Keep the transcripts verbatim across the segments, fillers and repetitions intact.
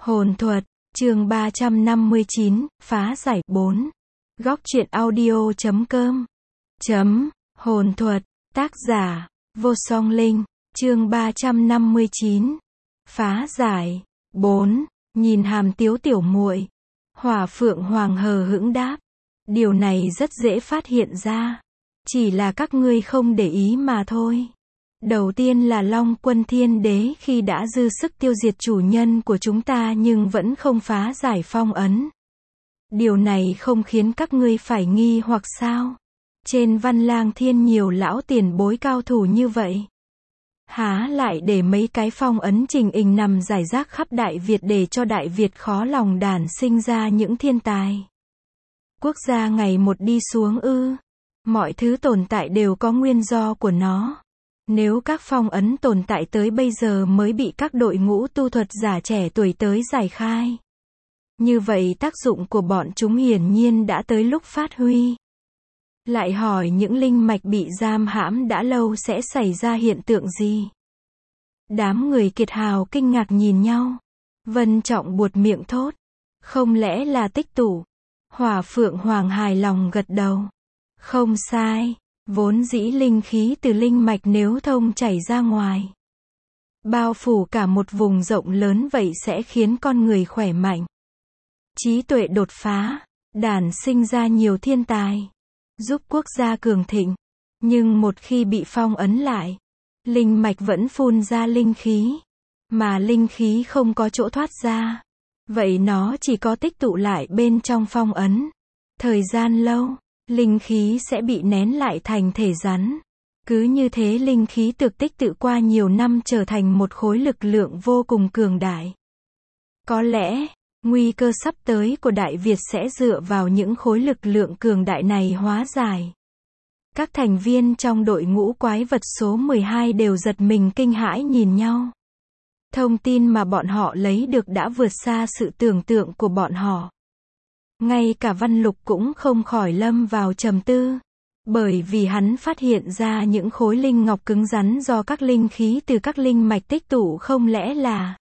Hồn thuật, chương ba trăm năm mươi chín, phá giải bốn. Góc truyện audio chấm com. Chấm, hồn thuật, tác giả, vô song linh, chương ba trăm năm mươi chín. Phá giải, bốn. Nhìn Hàm Tiếu tiểu muội, Hỏa Phượng Hoàng hờ hững đáp. Điều này rất dễ phát hiện ra. Chỉ là các ngươi không để ý mà thôi. Đầu tiên là Long Quân Thiên Đế khi đã dư sức tiêu diệt chủ nhân của chúng ta nhưng vẫn không phá giải phong ấn. Điều này không khiến các ngươi phải nghi hoặc sao? Trên Văn Lang Thiên nhiều lão tiền bối cao thủ như vậy. Há lại để mấy cái phong ấn trình hình nằm rải rác khắp Đại Việt để cho Đại Việt khó lòng đản sinh ra những thiên tài. Quốc gia ngày một đi xuống ư. Mọi thứ tồn tại đều có nguyên do của nó. Nếu các phong ấn tồn tại tới bây giờ mới bị các đội ngũ tu thuật giả trẻ tuổi tới giải khai. Như vậy tác dụng của bọn chúng hiển nhiên đã tới lúc phát huy. Lại hỏi những linh mạch bị giam hãm đã lâu sẽ xảy ra hiện tượng gì? Đám người kiệt hào kinh ngạc nhìn nhau. Vân Trọng buột miệng thốt. Không lẽ là tích tụ? Hỏa Phượng Hoàng hài lòng gật đầu. Không sai. Vốn dĩ linh khí từ linh mạch nếu thông chảy ra ngoài, bao phủ cả một vùng rộng lớn vậy sẽ khiến con người khỏe mạnh, trí tuệ đột phá, đản sinh ra nhiều thiên tài, giúp quốc gia cường thịnh. Nhưng một khi bị phong ấn lại, linh mạch vẫn phun ra linh khí, mà linh khí không có chỗ thoát ra. Vậy nó chỉ có tích tụ lại bên trong phong ấn. Thời gian lâu, linh khí sẽ bị nén lại thành thể rắn. Cứ như thế linh khí được tích tụ qua nhiều năm trở thành một khối lực lượng vô cùng cường đại. Có lẽ, nguy cơ sắp tới của Đại Việt sẽ dựa vào những khối lực lượng cường đại này hóa giải. Các thành viên trong đội ngũ quái vật số mười hai đều giật mình kinh hãi nhìn nhau. Thông tin mà bọn họ lấy được đã vượt xa sự tưởng tượng của bọn họ. Ngay cả Văn Lục cũng không khỏi lâm vào trầm tư. Bởi vì hắn phát hiện ra những khối linh ngọc cứng rắn do các linh khí từ các linh mạch tích tụ không lẽ là...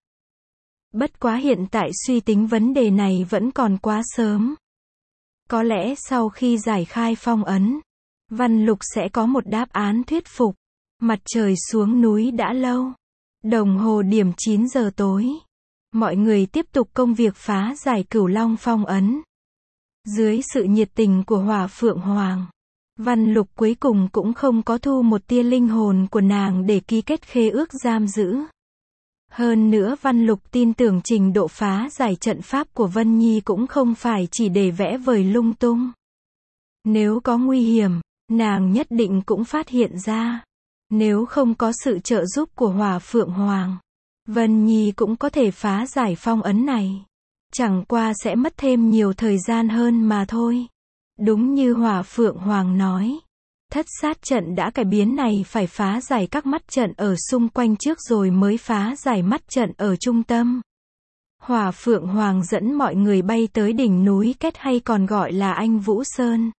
Bất quá hiện tại suy tính vấn đề này vẫn còn quá sớm. Có lẽ sau khi giải khai phong ấn, Văn Lục sẽ có một đáp án thuyết phục. Mặt trời xuống núi đã lâu. Đồng hồ điểm chín giờ tối. Mọi người tiếp tục công việc phá giải Cửu Long phong ấn. Dưới sự nhiệt tình của Hỏa Phượng Hoàng, Văn Lục cuối cùng cũng không có thu một tia linh hồn của nàng để ký kết khế ước giam giữ. Hơn nữa Văn Lục tin tưởng trình độ phá giải trận pháp của Vân Nhi cũng không phải chỉ để vẽ vời lung tung. Nếu có nguy hiểm, nàng nhất định cũng phát hiện ra. Nếu không có sự trợ giúp của Hỏa Phượng Hoàng, Vân Nhi cũng có thể phá giải phong ấn này. Chẳng qua sẽ mất thêm nhiều thời gian hơn mà thôi. Đúng như Hỏa Phượng Hoàng nói, thất sát trận đã cải biến này phải phá giải các mắt trận ở xung quanh trước rồi mới phá giải mắt trận ở trung tâm. Hỏa Phượng Hoàng dẫn mọi người bay tới đỉnh núi Kết hay còn gọi là Anh Vũ Sơn.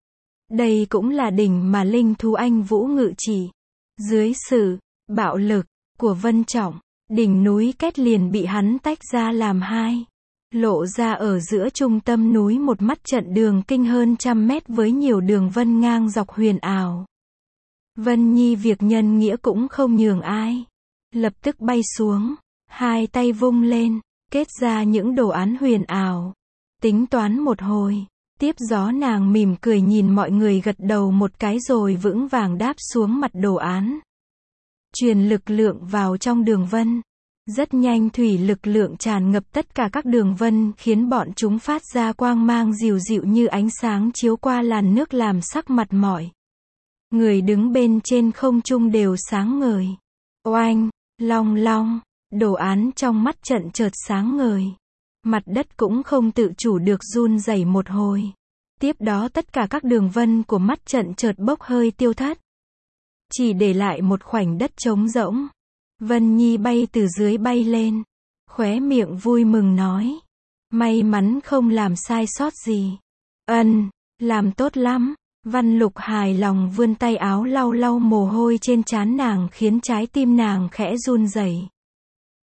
Đây cũng là đỉnh mà linh thú Anh Vũ ngự trị. Dưới sự bạo lực của Vân Trọng, đỉnh núi Kết liền bị hắn tách ra làm hai. Lộ ra ở giữa trung tâm núi một mắt trận đường kinh hơn trăm mét với nhiều đường vân ngang dọc huyền ảo. Vân Nhi việc nhân nghĩa cũng không nhường ai. Lập tức bay xuống, hai tay vung lên, kết ra những đồ án huyền ảo. Tính toán một hồi, tiếp gió nàng mỉm cười nhìn mọi người gật đầu một cái rồi vững vàng đáp xuống mặt đồ án. Truyền lực lượng vào trong đường vân. Rất nhanh thủy lực lượng tràn ngập tất cả các đường vân khiến bọn chúng phát ra quang mang dịu dịu như ánh sáng chiếu qua làn nước làm sắc mặt mọi người đứng bên trên không trung đều sáng ngời. Oanh, long long, đồ án trong mắt trận chợt sáng ngời. Mặt đất cũng không tự chủ được run rẩy một hồi. Tiếp đó tất cả các đường vân của mắt trận chợt bốc hơi tiêu thất. Chỉ để lại một khoảnh đất trống rỗng. Vân Nhi bay từ dưới bay lên, khóe miệng vui mừng nói. May mắn không làm sai sót gì. Ân, làm tốt lắm. Văn Lục hài lòng vươn tay áo lau lau mồ hôi trên trán nàng khiến trái tim nàng khẽ run rẩy.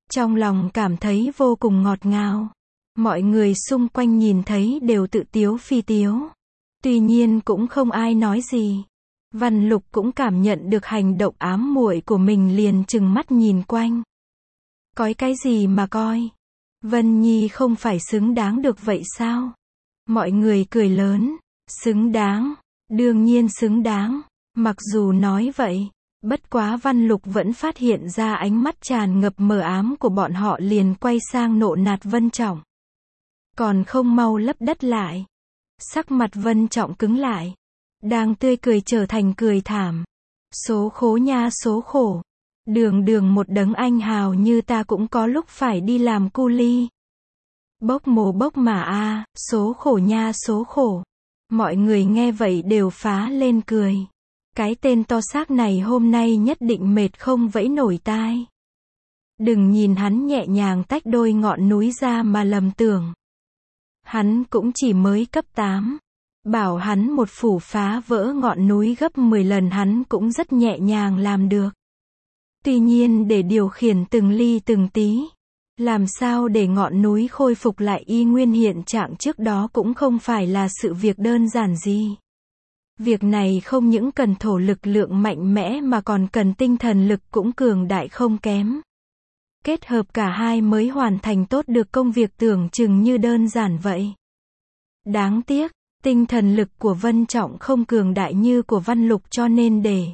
Trong lòng cảm thấy vô cùng ngọt ngào. Mọi người xung quanh nhìn thấy đều tự tiếu phi tiếu. Tuy nhiên cũng không ai nói gì. Văn Lục cũng cảm nhận được hành động ám muội của mình liền trừng mắt nhìn quanh. Coi cái gì mà coi? Vân Nhi không phải xứng đáng được vậy sao? Mọi người cười lớn. Xứng đáng. Đương nhiên xứng đáng. Mặc dù nói vậy, bất quá Văn Lục vẫn phát hiện ra ánh mắt tràn ngập mờ ám của bọn họ liền quay sang nộ nạt Vân Trọng. Còn không mau lấp đất lại. Sắc mặt Vân Trọng cứng lại. Đang tươi cười trở thành cười thảm. Số khổ nha số khổ. Đường đường một đấng anh hào như ta cũng có lúc phải đi làm cu li. Bốc mồ bốc mà a, à, số khổ nha số khổ. Mọi người nghe vậy đều phá lên cười. Cái tên to xác này hôm nay nhất định mệt không vẫy nổi tai. Đừng nhìn hắn nhẹ nhàng tách đôi ngọn núi ra mà lầm tưởng. Hắn cũng chỉ mới cấp tám. Bảo hắn một phủ phá vỡ ngọn núi gấp mười lần hắn cũng rất nhẹ nhàng làm được. Tuy nhiên để điều khiển từng ly từng tí, làm sao để ngọn núi khôi phục lại y nguyên hiện trạng trước đó cũng không phải là sự việc đơn giản gì. Việc này không những cần thổ lực lượng mạnh mẽ mà còn cần tinh thần lực cũng cường đại không kém. Kết hợp cả hai mới hoàn thành tốt được công việc tưởng chừng như đơn giản vậy. Đáng tiếc, tinh thần lực của Vân Trọng không cường đại như của Văn Lục cho nên để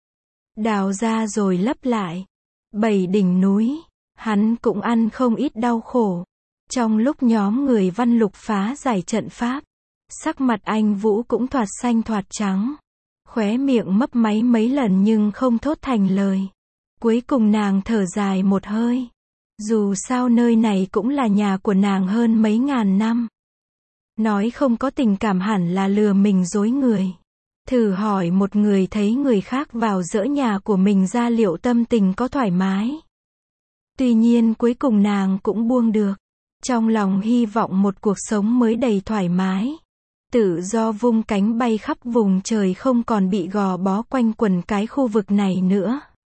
đào ra rồi lấp lại. Bảy đỉnh núi, hắn cũng ăn không ít đau khổ. Trong lúc nhóm người Văn Lục phá giải trận pháp, sắc mặt anh Vũ cũng thoạt xanh thoạt trắng. Khóe miệng mấp máy mấy lần nhưng không thốt thành lời. Cuối cùng nàng thở dài một hơi. Dù sao nơi này cũng là nhà của nàng hơn mấy ngàn năm. Nói không có tình cảm hẳn là lừa mình dối người. Thử hỏi một người thấy người khác vào dỡ nhà của mình ra liệu tâm tình có thoải mái. Tuy nhiên cuối cùng nàng cũng buông được. Trong lòng hy vọng một cuộc sống mới đầy thoải mái. Tự do vung cánh bay khắp vùng trời không còn bị gò bó quanh quần cái khu vực này nữa.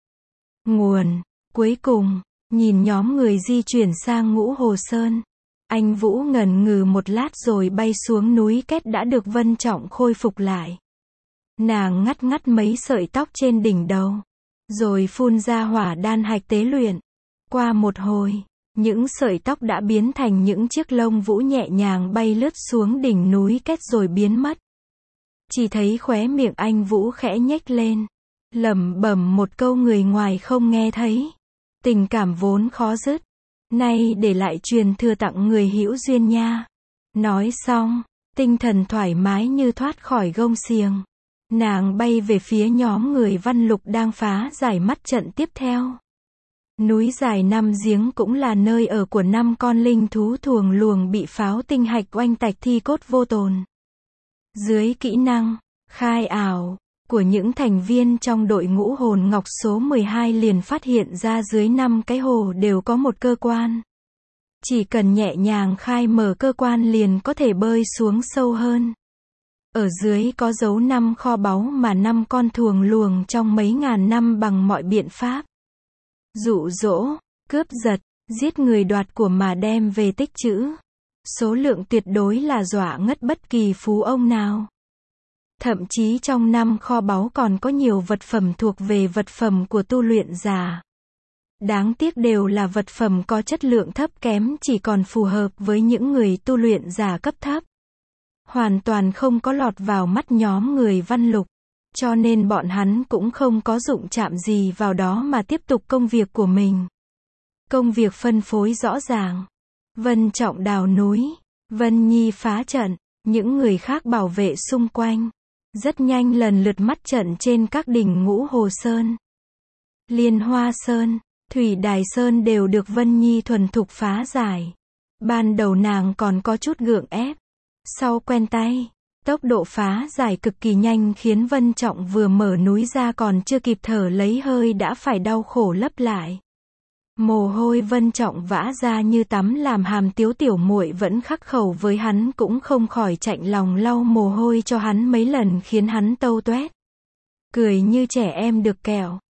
Nguồn. Cuối cùng, nhìn nhóm người di chuyển sang Ngũ Hồ Sơn. Anh Vũ ngần ngừ một lát rồi bay xuống núi Két đã được Vân Trọng khôi phục lại. Nàng ngắt ngắt mấy sợi tóc trên đỉnh đầu. Rồi phun ra hỏa đan hạch tế luyện. Qua một hồi, những sợi tóc đã biến thành những chiếc lông vũ nhẹ nhàng bay lướt xuống đỉnh núi Két rồi biến mất. Chỉ thấy khóe miệng anh Vũ khẽ nhếch lên. Lẩm bẩm một câu người ngoài không nghe thấy. Tình cảm vốn khó dứt. Nay để lại truyền thừa tặng người hữu duyên nha. Nói xong, tinh thần thoải mái như thoát khỏi gông xiềng. Nàng bay về phía nhóm người Văn Lục đang phá giải mắt trận tiếp theo. Núi dài năm giếng cũng là nơi ở của năm con linh thú thuồng luồng bị pháo tinh hạch oanh tạch thi cốt vô tồn. Dưới kỹ năng khai ảo của những thành viên trong đội ngũ hồn ngọc số mười hai liền phát hiện ra dưới năm cái hồ đều có một cơ quan. Chỉ cần nhẹ nhàng khai mở cơ quan liền có thể bơi xuống sâu hơn. Ở dưới có dấu năm kho báu mà năm con thuồng luồng trong mấy ngàn năm bằng mọi biện pháp. Dụ dỗ, cướp giật, giết người đoạt của mà đem về tích trữ. Số lượng tuyệt đối là dọa ngất bất kỳ phú ông nào. Thậm chí trong năm kho báu còn có nhiều vật phẩm thuộc về vật phẩm của tu luyện giả. Đáng tiếc đều là vật phẩm có chất lượng thấp kém chỉ còn phù hợp với những người tu luyện giả cấp thấp. Hoàn toàn không có lọt vào mắt nhóm người Văn Lục. Cho nên bọn hắn cũng không có dụng chạm gì vào đó mà tiếp tục công việc của mình. Công việc phân phối rõ ràng. Vân Trọng đào núi. Vân Nhi phá trận. Những người khác bảo vệ xung quanh. Rất nhanh lần lượt mắt trận trên các đỉnh Ngũ Hồ Sơn, Liên Hoa Sơn, Thủy Đài Sơn đều được Vân Nhi thuần thục phá giải. Ban đầu nàng còn có chút gượng ép. Sau quen tay, tốc độ phá giải cực kỳ nhanh khiến Vân Trọng vừa mở núi ra còn chưa kịp thở lấy hơi đã phải đau khổ lấp lại. Mồ hôi Vân Trọng vã ra như tắm làm Hàm Tiếu tiểu muội vẫn khắc khẩu với hắn cũng không khỏi chạnh lòng lau mồ hôi cho hắn mấy lần khiến hắn tâu toét. Cười như trẻ em được kẹo.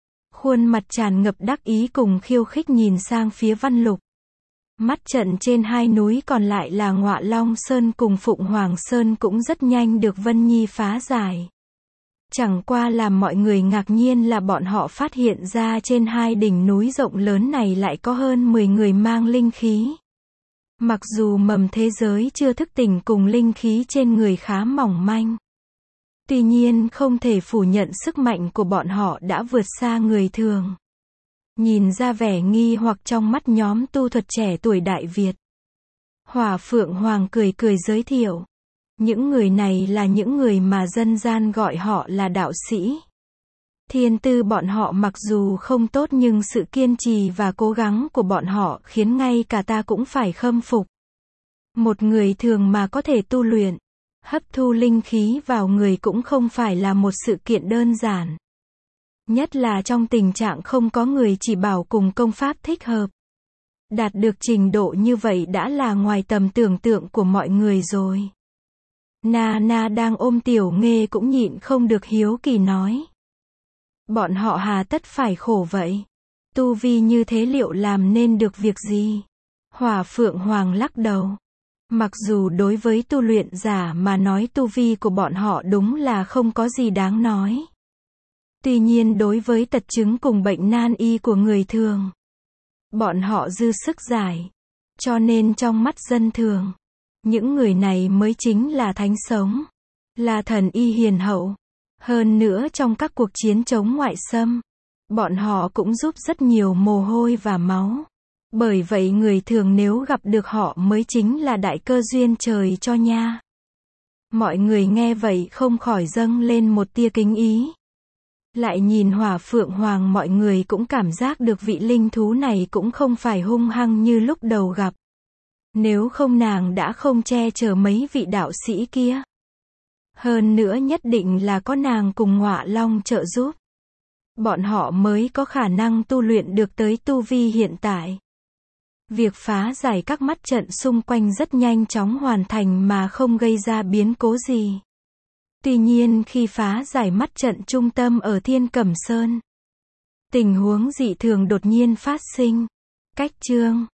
khuôn mặt tràn ngập đắc ý cùng khiêu khích nhìn sang phía Văn Lục. Mắt trận trên hai núi còn lại là Ngọa Long Sơn cùng Phụng Hoàng Sơn cũng rất nhanh được Vân Nhi phá giải. Chẳng qua làm mọi người ngạc nhiên là bọn họ phát hiện ra trên hai đỉnh núi rộng lớn này lại có hơn mười người mang linh khí. Mặc dù mầm thế giới chưa thức tỉnh cùng linh khí trên người khá mỏng manh. Tuy nhiên không thể phủ nhận sức mạnh của bọn họ đã vượt xa người thường. Nhìn ra vẻ nghi hoặc trong mắt nhóm tu thuật trẻ tuổi Đại Việt. Hỏa Phượng Hoàng cười cười giới thiệu. Những người này là những người mà dân gian gọi họ là đạo sĩ. Thiên tư bọn họ mặc dù không tốt nhưng sự kiên trì và cố gắng của bọn họ khiến ngay cả ta cũng phải khâm phục. Một người thường mà có thể tu luyện, hấp thu linh khí vào người cũng không phải là một sự kiện đơn giản. Nhất là trong tình trạng không có người chỉ bảo cùng công pháp thích hợp. Đạt được trình độ như vậy đã là ngoài tầm tưởng tượng của mọi người rồi. Na Na đang ôm Tiểu Nghê cũng nhịn không được hiếu kỳ nói. Bọn họ hà tất phải khổ vậy? Tu vi như thế liệu làm nên được việc gì? Hỏa Phượng Hoàng lắc đầu. Mặc dù đối với tu luyện giả mà nói tu vi của bọn họ đúng là không có gì đáng nói. Tuy nhiên đối với tật chứng cùng bệnh nan y của người thường, bọn họ dư sức giải. Cho nên trong mắt dân thường, những người này mới chính là thánh sống, là thần y hiền hậu. Hơn nữa trong các cuộc chiến chống ngoại xâm, bọn họ cũng giúp rất nhiều mồ hôi và máu. Bởi vậy người thường nếu gặp được họ mới chính là đại cơ duyên trời cho nha. Mọi người nghe vậy không khỏi dâng lên một tia kính ý. Lại nhìn Hỏa Phượng Hoàng, mọi người cũng cảm giác được vị linh thú này cũng không phải hung hăng như lúc đầu gặp. Nếu không nàng đã không che chở mấy vị đạo sĩ kia. Hơn nữa nhất định là có nàng cùng Ngọa Long trợ giúp. Bọn họ mới có khả năng tu luyện được tới tu vi hiện tại. Việc phá giải các mắt trận xung quanh rất nhanh chóng hoàn thành mà không gây ra biến cố gì. Tuy nhiên khi phá giải mắt trận trung tâm ở Thiên Cẩm Sơn, tình huống dị thường đột nhiên phát sinh. Cách chương